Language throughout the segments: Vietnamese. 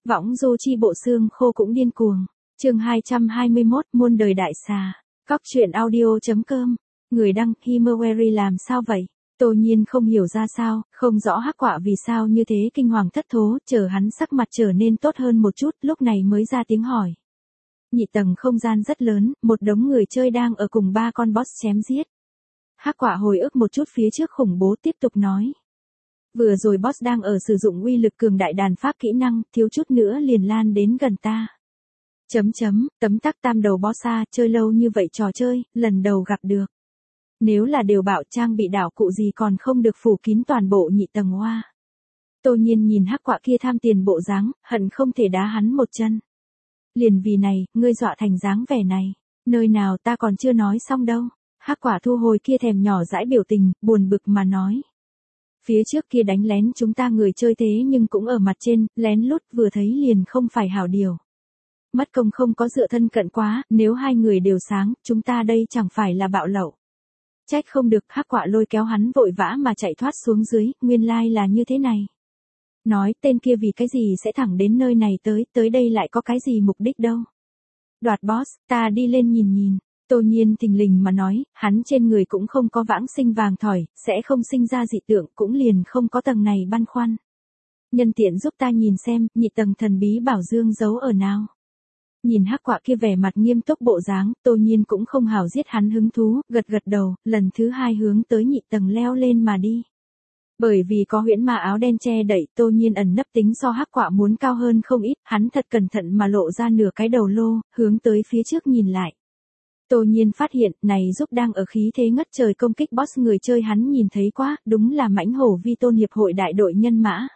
Võng du chi bộ xương khô cũng điên cuồng. Chương 221, muôn đời đại xà. Cóc truyện audio.com. Người đăng Himawari làm sao vậy? Tô Nhiên không hiểu ra sao, không rõ Hắc Quạ vì sao như thế kinh hoàng thất thố, chờ hắn sắc mặt trở nên tốt hơn một chút, lúc này mới ra tiếng hỏi. Nhị tầng không gian rất lớn, một đống người chơi đang ở cùng 3 con boss chém giết. Hắc Quạ hồi ức một chút phía trước khủng bố tiếp tục nói. Vừa rồi boss đang ở sử dụng uy lực cường đại đàn pháp kỹ năng, thiếu chút nữa liền lan đến gần ta. Tấm tắc tam đầu bossa, chơi lâu như vậy trò chơi, lần đầu gặp được. Nếu là đều bảo trang bị đảo cụ gì còn không được phủ kín toàn bộ nhị tầng hoa. Tô Nhiên nhìn Hắc Quạ kia tham tiền bộ dáng, hận không thể đá hắn một chân. Liền vì này, ngươi dọa thành dáng vẻ này, nơi nào ta còn chưa nói xong đâu. Hắc Quạ thu hồi kia thèm nhỏ dãi biểu tình, buồn bực mà nói. Phía trước kia đánh lén chúng ta người chơi thế nhưng cũng ở mặt trên, lén lút vừa thấy liền không phải hảo điều. Mất công không có dựa thân cận quá, nếu hai người đều sáng, chúng ta đây chẳng phải là bạo lậu. Trách không được. Hắc Quạ lôi kéo hắn vội vã mà chạy thoát xuống dưới, nguyên lai là như thế này. Nói tên kia vì cái gì sẽ thẳng đến nơi này tới đây lại có cái gì mục đích đâu. Đoạt boss, ta đi lên nhìn. Tô Nhiên thình lình mà nói, hắn trên người cũng không có vãng sinh vàng thỏi, sẽ không sinh ra dị tượng, cũng liền không có tầng này băn khoăn. Nhân tiện giúp ta nhìn xem, nhị tầng thần bí bảo dương giấu ở nào. Nhìn Hắc Quạ kia vẻ mặt nghiêm túc bộ dáng, Tô Nhiên cũng không hảo giết hắn hứng thú, gật đầu, lần thứ 2 hướng tới nhị tầng leo lên mà đi. Bởi vì có huyễn ma áo đen che đậy, Tô Nhiên ẩn nấp tính so Hắc Quạ muốn cao hơn không ít, hắn thật cẩn thận mà lộ ra nửa cái đầu lô, hướng tới phía trước nhìn lại. Tô Nhiên phát hiện, này giúp đang ở khí thế ngất trời công kích boss người chơi hắn nhìn thấy quá, đúng là mãnh hổ vi tôn hiệp hội đại đội nhân mã.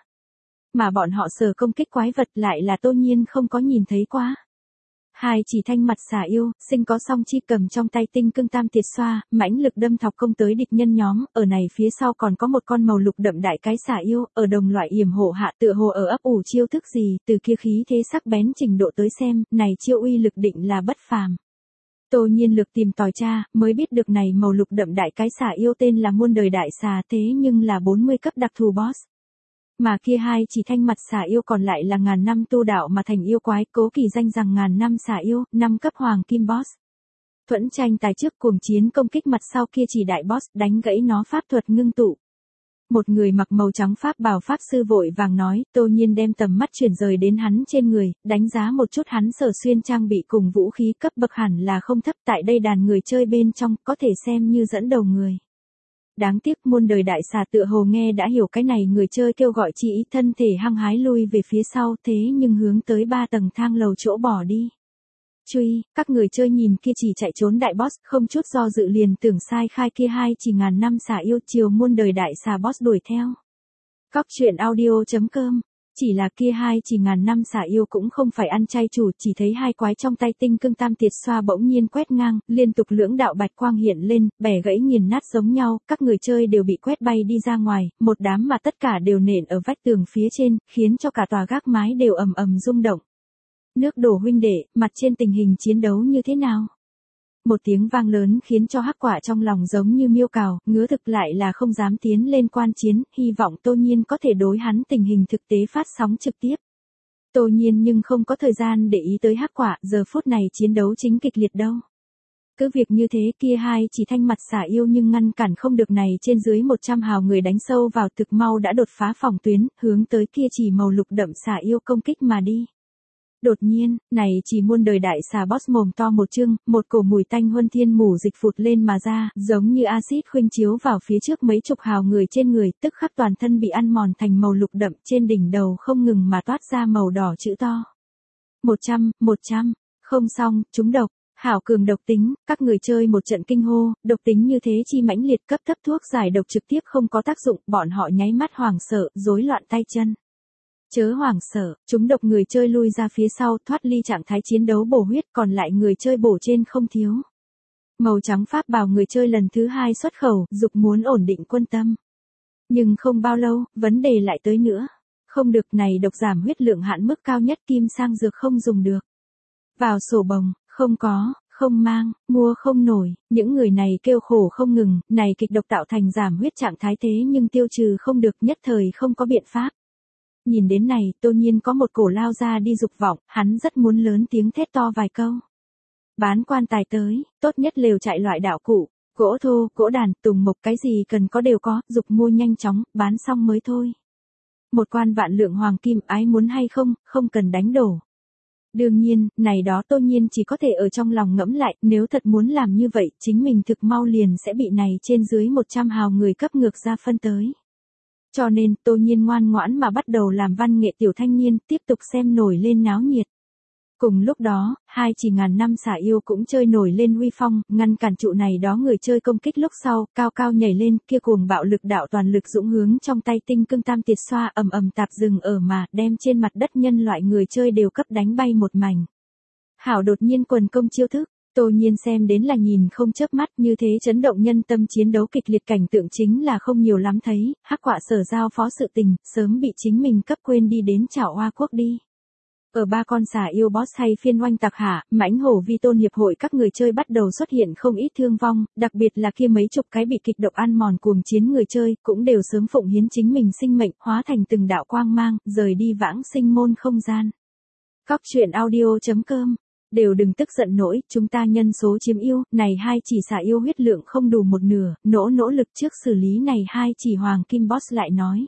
Mà bọn họ sở công kích quái vật lại là Tô Nhiên không có nhìn thấy quá. Hai chỉ thanh mặt xà yêu, sinh có song chi cầm trong tay tinh cương tam tiệt xoa, mãnh lực đâm thọc công tới địch nhân nhóm, ở này phía sau còn có một con màu lục đậm đại cái xà yêu, ở đồng loại yểm hộ hạ tựa hồ ở ấp ủ chiêu thức gì, từ kia khí thế sắc bén trình độ tới xem, này chiêu uy lực định là bất phàm. Tô Nhiên lược tìm tòi tra, mới biết được này màu lục đậm đại cái xà yêu tên là muôn đời đại xà thế nhưng là 40 cấp đặc thù boss. Mà kia hai chỉ thanh mặt xà yêu còn lại là ngàn năm tu đạo mà thành yêu quái, cố kỳ danh rằng ngàn năm xà yêu, 5 cấp hoàng kim boss. Thuẫn tranh tài trước cuồng chiến công kích mặt sau kia chỉ đại boss đánh gãy nó pháp thuật ngưng tụ. Một người mặc màu trắng pháp bào pháp sư vội vàng nói, Tô Nhiên đem tầm mắt chuyển rời đến hắn trên người, đánh giá một chút hắn sở xuyên trang bị cùng vũ khí cấp bậc hẳn là không thấp, tại đây đàn người chơi bên trong, có thể xem như dẫn đầu người. Đáng tiếc muôn đời đại xà tựa hồ nghe đã hiểu cái này người chơi kêu gọi chỉ ý, thân thể hăng hái lui về phía sau, thế nhưng hướng tới 3 tầng thang lầu chỗ bỏ đi. Truy, các người chơi nhìn kia chỉ chạy trốn đại boss, không chút do dự liền tưởng sai khai kia hai chỉ ngàn năm xà yêu chiều muôn đời đại xà boss đuổi theo. Cóc truyện audio.com. Chỉ là kia hai chỉ ngàn năm xà yêu cũng không phải ăn chay chủ, chỉ thấy hai quái trong tay tinh cương tam tiệt xoa bỗng nhiên quét ngang, liên tục lưỡng đạo bạch quang hiện lên, bẻ gãy nghiền nát giống nhau, các người chơi đều bị quét bay đi ra ngoài, một đám mà tất cả đều nện ở vách tường phía trên, khiến cho cả tòa gác mái đều ầm ầm rung động. Nước đổ huynh đệ, mặt trên tình hình chiến đấu như thế nào? Một tiếng vang lớn khiến cho Hắc Quạ trong lòng giống như miêu cào, ngứa thực lại là không dám tiến lên quan chiến, hy vọng Tô Nhiên có thể đối hắn tình hình thực tế phát sóng trực tiếp. Tô Nhiên nhưng không có thời gian để ý tới Hắc Quạ, giờ phút này chiến đấu chính kịch liệt đâu. Cứ việc như thế kia hai chỉ thanh mặt xà yêu nhưng ngăn cản không được này trên dưới 100 hào người đánh sâu vào thực mau đã đột phá phòng tuyến, hướng tới kia chỉ màu lục đậm xà yêu công kích mà đi. Đột nhiên, này chỉ muôn đời đại xà boss mồm to một trương, một cổ mùi tanh huân thiên mù dịch phụt lên mà ra, giống như axit khuynh chiếu vào phía trước mấy chục hào người trên người, tức khắc toàn thân bị ăn mòn thành màu lục đậm, trên đỉnh đầu không ngừng mà toát ra màu đỏ chữ to. 100, không xong, trúng độc, hảo cường độc tính, các người chơi một trận kinh hô, độc tính như thế chi mãnh liệt, cấp thấp thuốc giải độc trực tiếp không có tác dụng, bọn họ nháy mắt hoảng sợ, rối loạn tay chân. Chớ hoảng sợ, chúng độc người chơi lui ra phía sau, thoát ly trạng thái chiến đấu bổ huyết, còn lại người chơi bổ trên không thiếu. Màu trắng pháp bào người chơi lần thứ 2 xuất khẩu, dục muốn ổn định quân tâm. Nhưng không bao lâu, vấn đề lại tới nữa. Không được, này độc giảm huyết lượng hạn mức cao nhất kim sang dược không dùng được. Vào sổ bồng, không có, không mang, mua không nổi, những người này kêu khổ không ngừng, này kịch độc tạo thành giảm huyết trạng thái thế nhưng tiêu trừ không được, nhất thời không có biện pháp. nhìn đến này, Tô Nhiên có một cổ lao ra đi dục vọng, hắn rất muốn lớn tiếng thét to vài câu. Bán quan tài tới, tốt nhất lều trại loại đạo cụ, gỗ thô, gỗ đàn, tùng mộc cái gì cần có đều có, dục mua nhanh chóng, bán xong mới thôi. Một quan vạn lượng hoàng kim, ái muốn hay không, không cần đánh đổ. Đương nhiên, này đó Tô Nhiên chỉ có thể ở trong lòng ngẫm lại, nếu thật muốn làm như vậy, chính mình thực mau liền sẽ bị này trên dưới 100 hào người cấp ngược ra phân tới. Cho nên, Tô Nhiên ngoan ngoãn mà bắt đầu làm văn nghệ tiểu thanh niên, tiếp tục xem nổi lên náo nhiệt. Cùng lúc đó, hai chỉ ngàn năm xà yêu cũng chơi nổi lên uy phong, ngăn cản trụ này đó người chơi công kích lúc sau, cao cao nhảy lên, kia cuồng bạo lực đạo toàn lực dũng hướng trong tay tinh cương tam tiệt xoa ầm ầm tạp rừng ở mà, đem trên mặt đất nhân loại người chơi đều cấp đánh bay một mảnh. Hảo đột nhiên quần công chiêu thức, Tô Nhiên xem đến là nhìn không chớp mắt, như thế chấn động nhân tâm chiến đấu kịch liệt cảnh tượng chính là không nhiều lắm thấy, hắc quạ sở giao phó sự tình, sớm bị chính mình cấp quên đi đến Trảo Hoa Quốc đi. Ở ba con xà yêu boss hay phiên oanh tạc hạ, mãnh hổ vi tôn hiệp hội các người chơi bắt đầu xuất hiện không ít thương vong, đặc biệt là kia mấy chục cái bị kịch độc ăn mòn cuồng chiến người chơi, cũng đều sớm phụng hiến chính mình sinh mệnh, hóa thành từng đạo quang mang, rời đi vãng sinh môn không gian. Cóc truyện audio.com. Đều đừng tức giận nổi, chúng ta nhân số chiếm ưu, này hai chỉ xà yêu huyết lượng không đủ một nửa, nỗ lực trước xử lý này hai chỉ hoàng kim boss lại nói.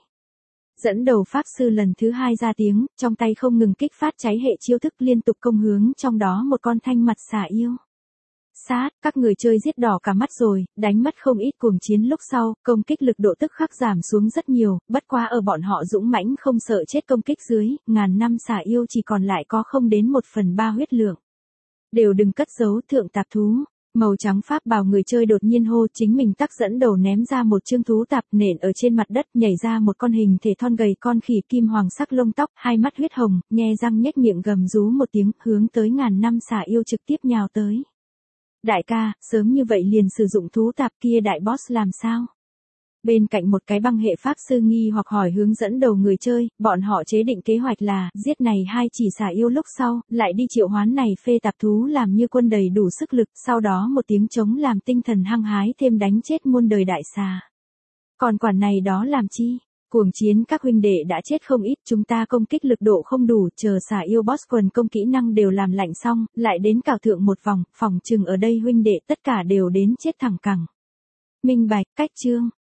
Dẫn đầu pháp sư lần thứ hai ra tiếng, trong tay không ngừng kích phát cháy hệ chiêu thức liên tục công hướng trong đó một con thanh mặt xà yêu. Sát, các người chơi giết đỏ cả mắt rồi, đánh mất không ít cuồng chiến lúc sau, công kích lực độ tức khắc giảm xuống rất nhiều, bất quá ở bọn họ dũng mãnh không sợ chết công kích dưới, ngàn năm xà yêu chỉ còn lại có không đến 1/3 huyết lượng. Đều đừng cất giấu thượng tạp thú. Màu trắng pháp bào người chơi đột nhiên hô chính mình tắc dẫn đầu ném ra một chương thú tạp nện ở trên mặt đất, nhảy ra một con hình thể thon gầy con khỉ kim hoàng sắc lông tóc, hai mắt huyết hồng, nhe răng nhếch miệng gầm rú một tiếng, hướng tới ngàn năm xà yêu trực tiếp nhào tới. Đại ca, sớm như vậy liền sử dụng thú tạp kia đại boss làm sao? Bên cạnh một cái băng hệ pháp sư nghi hoặc hỏi hướng dẫn đầu người chơi, bọn họ chế định kế hoạch là, giết này hai chỉ xà yêu lúc sau, lại đi triệu hoán này phê tạp thú làm như quân đầy đủ sức lực, sau đó một tiếng trống làm tinh thần hăng hái thêm đánh chết muôn đời đại xà. Còn quản này đó làm chi? Cuồng chiến các huynh đệ đã chết không ít, chúng ta công kích lực độ không đủ, chờ xà yêu boss quần công kỹ năng đều làm lạnh xong, lại đến cào thượng một vòng, phòng chừng ở đây huynh đệ tất cả đều đến chết thẳng cẳng. Minh bạch, cách chương.